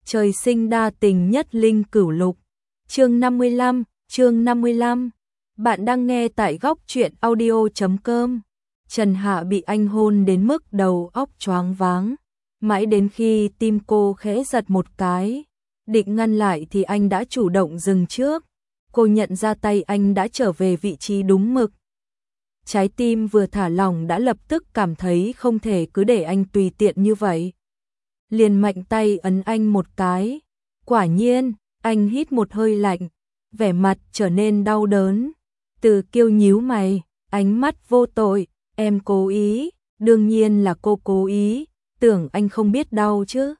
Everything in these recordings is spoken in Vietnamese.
Trời sinh đa tình nhất linh cửu lục. Chương 55. Bạn đang nghe tại góc truyện audio.com. Trần Hạ bị anh hôn đến mức đầu óc choáng váng, mãi đến khi tim cô khẽ giật một cái, định ngăn lại thì anh đã chủ động dừng trước. Cô nhận ra tay anh đã trở về vị trí đúng mực. Trái tim vừa thả lỏng đã lập tức cảm thấy không thể cứ để anh tùy tiện như vậy. Liền mạnh tay ấn anh một cái. Quả nhiên, anh hít một hơi lạnh, vẻ mặt trở nên đau đớn. Từ Kiêu nhíu mày, ánh mắt vô tội, em cố ý, đương nhiên là cô cố ý, tưởng anh không biết đau chứ.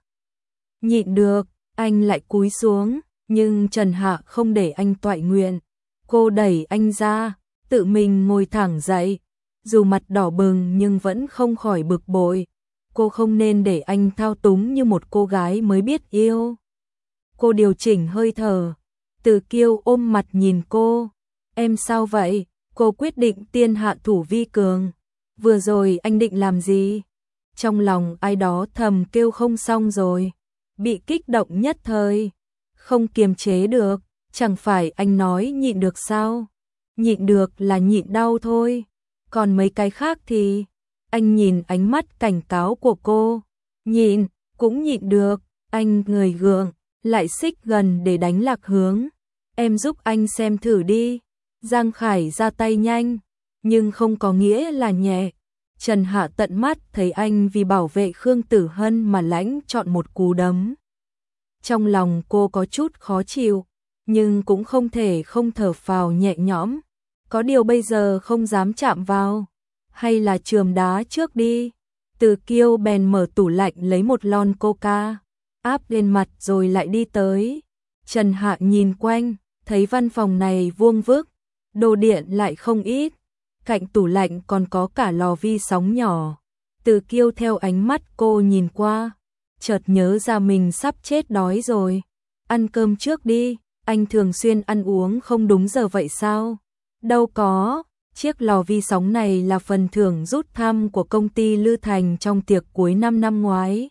Nhịn được, anh lại cúi xuống, nhưng Trần Hạ không để anh toại nguyện. Cô đẩy anh ra, tự mình ngồi thẳng dậy, dù mặt đỏ bừng nhưng vẫn không khỏi bực bội. Cô không nên để anh thao túng như một cô gái mới biết yêu. Cô điều chỉnh hơi thở, Từ Kiêu ôm mặt nhìn cô. Em sao vậy? Cô quyết định tiên hạ thủ vi cường. Vừa rồi anh định làm gì? Trong lòng ai đó thầm kêu không xong rồi. Bị kích động nhất thời, không kiềm chế được. Chẳng phải anh nói nhịn được sao? Nhịn được là nhịn đau thôi. Còn mấy cái khác thì... Anh nhìn ánh mắt cảnh cáo của cô. Nhịn, cũng nhịn được. Anh người gượng, lại xích gần để đánh lạc hướng. Em giúp anh xem thử đi. Giang Khải ra tay nhanh, nhưng không có nghĩa là nhẹ. Trần Hạ tận mắt thấy anh vì bảo vệ Khương Tử Hân mà lãnh chọn một cú đấm. Trong lòng cô có chút khó chịu, nhưng cũng không thể không thở phào nhẹ nhõm. Có điều bây giờ không dám chạm vào. Hay là chườm đá trước đi. Từ Kiêu bèn mở tủ lạnh lấy một lon coca, áp lên mặt rồi lại đi tới. Trần Hạ nhìn quanh, thấy văn phòng này vuông vức, đồ điện lại không ít. Cạnh tủ lạnh còn có cả lò vi sóng nhỏ. Từ Kiêu theo ánh mắt cô nhìn qua, chợt nhớ ra mình sắp chết đói rồi. Ăn cơm trước đi, anh thường xuyên ăn uống không đúng giờ vậy sao? Đâu có. Chiếc lò vi sóng này là phần thưởng rút thăm của công ty Lư Thành trong tiệc cuối năm ngoái.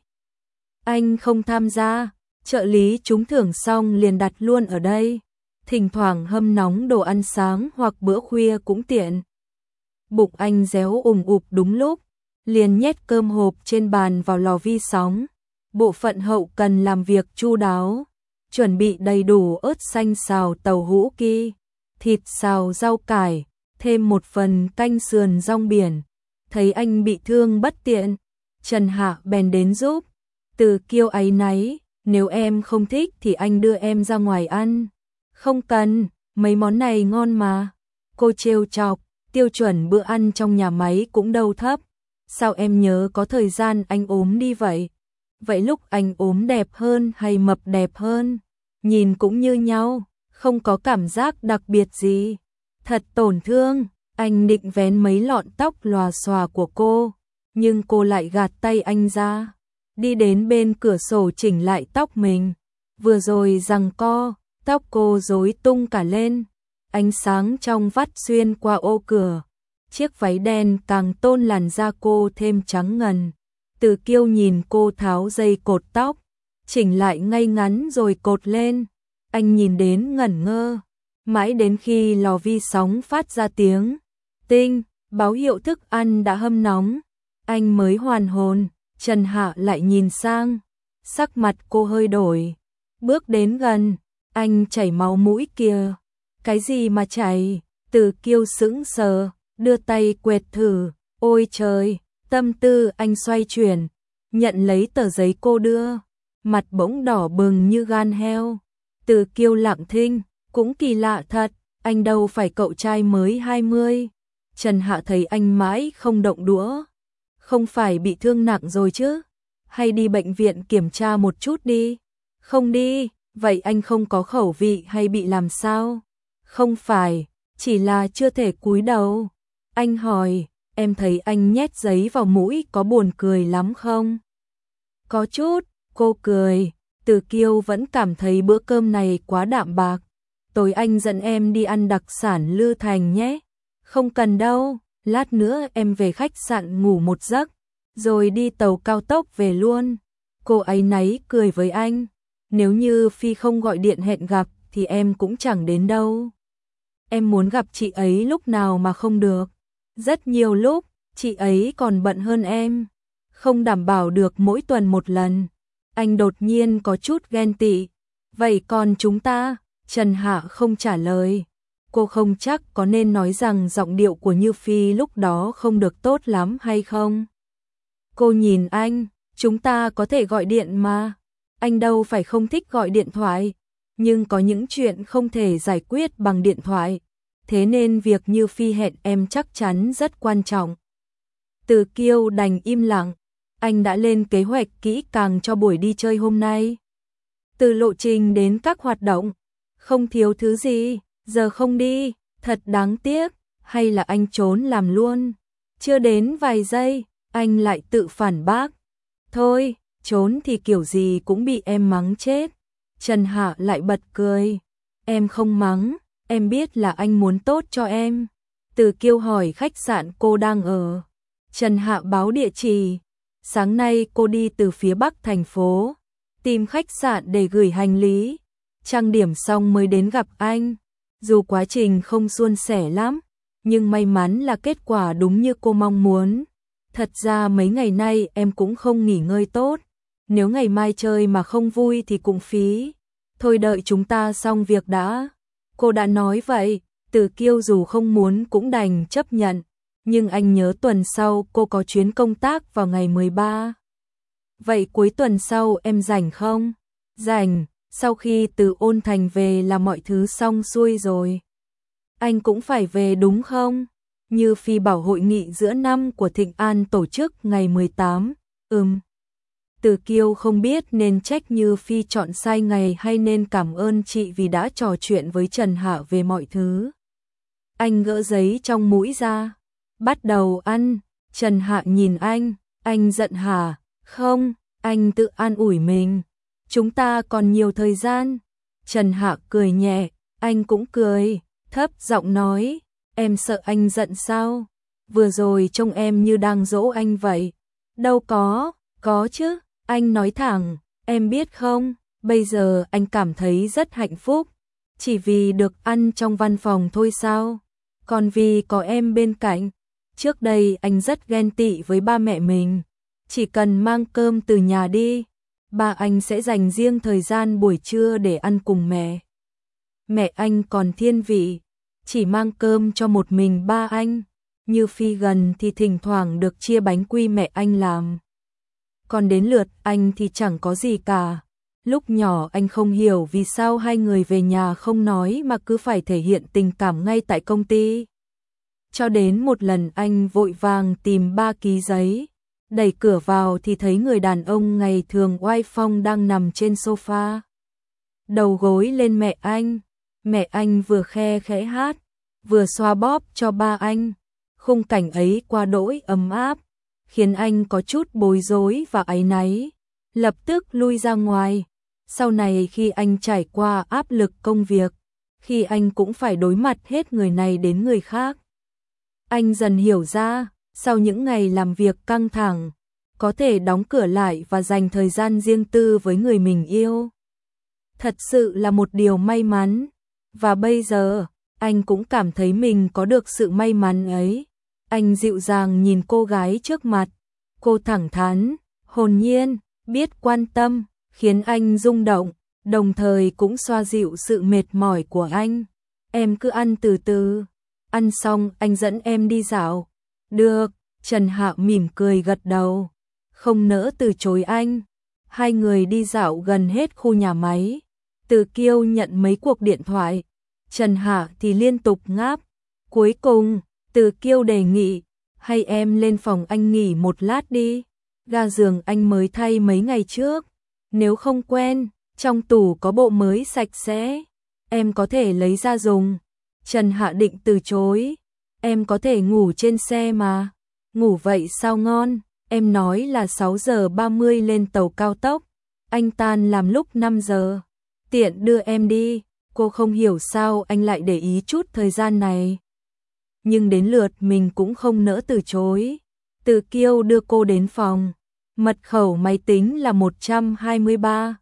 Anh không tham gia, trợ lý trúng thưởng xong liền đặt luôn ở đây. Thỉnh thoảng hâm nóng đồ ăn sáng hoặc bữa khuya cũng tiện. Bụng anh réo ủng ục đúng lúc, liền nhét cơm hộp trên bàn vào lò vi sóng. Bộ phận hậu cần làm việc chu đáo, chuẩn bị đầy đủ ớt xanh xào tàu hũ ki, thịt xào rau cải, thêm một phần canh sườn rong biển. Thấy anh bị thương bất tiện, Trần Hạ bèn đến giúp. Từ Kiêu áy náy, nếu em không thích thì anh đưa em ra ngoài ăn. Không cần, mấy món này ngon mà. Cô trêu chọc, tiêu chuẩn bữa ăn trong nhà máy cũng đâu thấp. Sao em nhớ có thời gian anh ốm đi vậy? Vậy lúc anh ốm đẹp hơn hay mập đẹp hơn? Nhìn cũng như nhau, không có cảm giác đặc biệt gì. Thật tổn thương. Anh định vén mấy lọn tóc lòa xòa của cô, nhưng cô lại gạt tay anh ra, đi đến bên cửa sổ chỉnh lại tóc mình. Vừa rồi giằng co, tóc cô rối tung cả lên, ánh sáng trong vắt xuyên qua ô cửa. Chiếc váy đen càng tôn làn da cô thêm trắng ngần. Từ Kiêu nhìn cô tháo dây cột tóc, chỉnh lại ngay ngắn rồi cột lên. Anh nhìn đến ngẩn ngơ. Mãi đến khi lò vi sóng phát ra tiếng tinh, báo hiệu thức ăn đã hâm nóng, anh mới hoàn hồn. Trần Hạ lại nhìn sang, sắc mặt cô hơi đổi. Bước đến gần, anh chảy máu mũi kìa. Cái gì mà chảy? Từ Kiêu sững sờ, đưa tay quẹt thử. Ôi trời, tâm tư anh xoay chuyển, nhận lấy tờ giấy cô đưa, mặt bỗng đỏ bừng như gan heo. Từ Kiêu lặng thinh. Cũng kỳ lạ thật, anh đâu phải cậu trai mới 20. Trần Hạ thấy anh mãi không động đũa. Không phải bị thương nặng rồi chứ? Hay đi bệnh viện kiểm tra một chút đi? Không đi, vậy anh không có khẩu vị hay bị làm sao? Không phải, chỉ là chưa thể cúi đầu. Anh hỏi, em thấy anh nhét giấy vào mũi có buồn cười lắm không? Có chút, cô cười. Từ Kiêu vẫn cảm thấy bữa cơm này quá đạm bạc. Tối anh dẫn em đi ăn đặc sản Lư Thành nhé. Không cần đâu, lát nữa em về khách sạn ngủ một giấc, rồi đi tàu cao tốc về luôn. Cô áy náy cười với anh. nếu như Phi không gọi điện hẹn gặp thì em cũng chẳng đến đâu. Em muốn gặp chị ấy lúc nào mà không được. Rất nhiều lúc, chị ấy còn bận hơn em, không đảm bảo được mỗi tuần một lần. Anh đột nhiên có chút ghen tị. Vậy còn chúng ta? Trần Hạ không trả lời. Cô không chắc có nên nói rằng giọng điệu của Như Phi lúc đó không được tốt lắm hay không. Cô nhìn anh, chúng ta có thể gọi điện mà. Anh đâu phải không thích gọi điện thoại, nhưng có những chuyện không thể giải quyết bằng điện thoại. Thế nên việc Như Phi hẹn em chắc chắn rất quan trọng. Từ Kiêu đành im lặng. Anh đã lên kế hoạch kỹ càng cho buổi đi chơi hôm nay. Từ lộ trình đến các hoạt động, không thiếu thứ gì. Giờ không đi, thật đáng tiếc. Hay là anh trốn làm luôn? Chưa đến vài giây, anh lại tự phản bác. Thôi, trốn thì kiểu gì cũng bị em mắng chết. Trần Hạ lại bật cười. Em không mắng, em biết là anh muốn tốt cho em. Từ Kiêu hỏi khách sạn cô đang ở. Trần Hạ báo địa chỉ. Sáng nay cô đi từ phía bắc thành phố, tìm khách sạn để gửi hành lý. Trang điểm xong mới đến gặp anh. Dù quá trình không suôn sẻ lắm, nhưng may mắn là kết quả đúng như cô mong muốn. Thật ra mấy ngày nay em cũng không nghỉ ngơi tốt. Nếu ngày mai chơi mà không vui thì cũng phí. Thôi đợi chúng ta xong việc đã. Cô đã nói vậy, Từ Kiêu dù không muốn cũng đành chấp nhận. Nhưng anh nhớ tuần sau cô có chuyến công tác vào ngày 13. Vậy cuối tuần sau em rảnh không? Rảnh, sau khi từ Ôn Thành về là mọi thứ xong xuôi rồi. Anh cũng phải về đúng không? Như Phi bảo hội nghị giữa năm của Thịnh An tổ chức ngày 18. Từ Kiêu không biết nên trách Như Phi chọn sai ngày hay nên cảm ơn chị vì đã trò chuyện với Trần Hạ về mọi thứ. Anh gỡ giấy trong mũi ra. Bắt đầu ăn. Trần Hạ nhìn anh giận hả? Không, anh tự an ủi mình. Chúng ta còn nhiều thời gian. Trần Hạ cười nhẹ, anh cũng cười, thấp giọng nói, em sợ anh giận sao? Vừa rồi trông em như đang dỗ anh vậy. Đâu có chứ, anh nói thẳng, em biết không, bây giờ anh cảm thấy rất hạnh phúc. Chỉ vì được ăn trong văn phòng thôi sao? Còn vì có em bên cạnh. Trước đây anh rất ghen tị với ba mẹ mình. Chỉ cần mang cơm từ nhà đi, ba anh sẽ dành riêng thời gian buổi trưa để ăn cùng mẹ. Mẹ anh còn thiên vị, chỉ mang cơm cho một mình ba anh. Như Phi gần thì thỉnh thoảng được chia bánh quy mẹ anh làm. Còn đến lượt anh thì chẳng có gì cả. Lúc nhỏ anh không hiểu vì sao hai người về nhà không nói mà cứ phải thể hiện tình cảm ngay tại công ty. Cho đến một lần anh vội vàng tìm 3 ký giấy, đẩy cửa vào thì thấy người đàn ông ngày thường oai phong đang nằm trên sofa. Đầu gối lên mẹ anh vừa khe khẽ hát, vừa xoa bóp cho ba anh. Khung cảnh ấy quá đỗi ấm áp, khiến anh có chút bối rối và áy náy, lập tức lui ra ngoài. Sau này khi anh trải qua áp lực công việc, khi anh cũng phải đối mặt hết người này đến người khác, anh dần hiểu ra, sau những ngày làm việc căng thẳng, có thể đóng cửa lại và dành thời gian riêng tư với người mình yêu. Thật sự là một điều may mắn, và bây giờ, anh cũng cảm thấy mình có được sự may mắn ấy. Anh dịu dàng nhìn cô gái trước mặt, cô thẳng thắn, hồn nhiên, biết quan tâm, khiến anh rung động, đồng thời cũng xoa dịu sự mệt mỏi của anh. Em cứ ăn từ từ. Ăn xong anh dẫn em đi dạo. Được, Trần Hạ mỉm cười gật đầu, không nỡ từ chối anh. Hai người đi dạo gần hết khu nhà máy. Từ Kiêu nhận mấy cuộc điện thoại, Trần Hạ thì liên tục ngáp. Cuối cùng, Từ Kiêu đề nghị, hay em lên phòng anh nghỉ một lát đi. Ga giường anh mới thay mấy ngày trước. Nếu không quen, trong tủ có bộ mới sạch sẽ, em có thể lấy ra dùng. Trần Hạ định từ chối. Em có thể ngủ trên xe mà. Ngủ vậy sao ngon, em nói là 6 giờ 30 lên tàu cao tốc. Anh tan làm lúc 5 giờ. Tiện đưa em đi. Cô không hiểu sao anh lại để ý chút thời gian này. Nhưng đến lượt mình cũng không nỡ từ chối. Từ Kiêu đưa cô đến phòng. Mật khẩu máy tính là 123.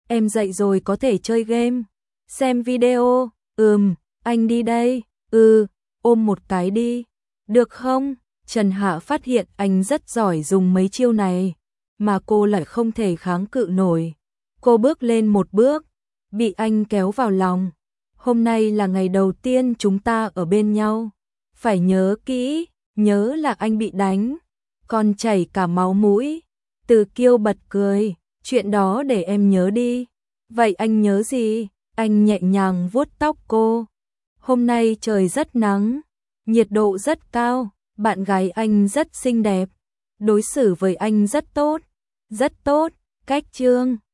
em dậy rồi có thể chơi game, xem video, anh đi đây, ôm một cái đi, được không? Trần Hạ phát hiện anh rất giỏi dùng mấy chiêu này, mà cô lại không thể kháng cự nổi. Cô bước lên một bước, bị anh kéo vào lòng. Hôm nay là ngày đầu tiên chúng ta ở bên nhau. Phải nhớ kỹ, nhớ là anh bị đánh, còn chảy cả máu mũi. Từ Kiêu bật cười, chuyện đó để em nhớ đi. Vậy anh nhớ gì? Anh nhẹ nhàng vuốt tóc cô. Hôm nay trời rất nắng, nhiệt độ rất cao, bạn gái anh rất xinh đẹp, đối xử với anh rất tốt, cách Trương.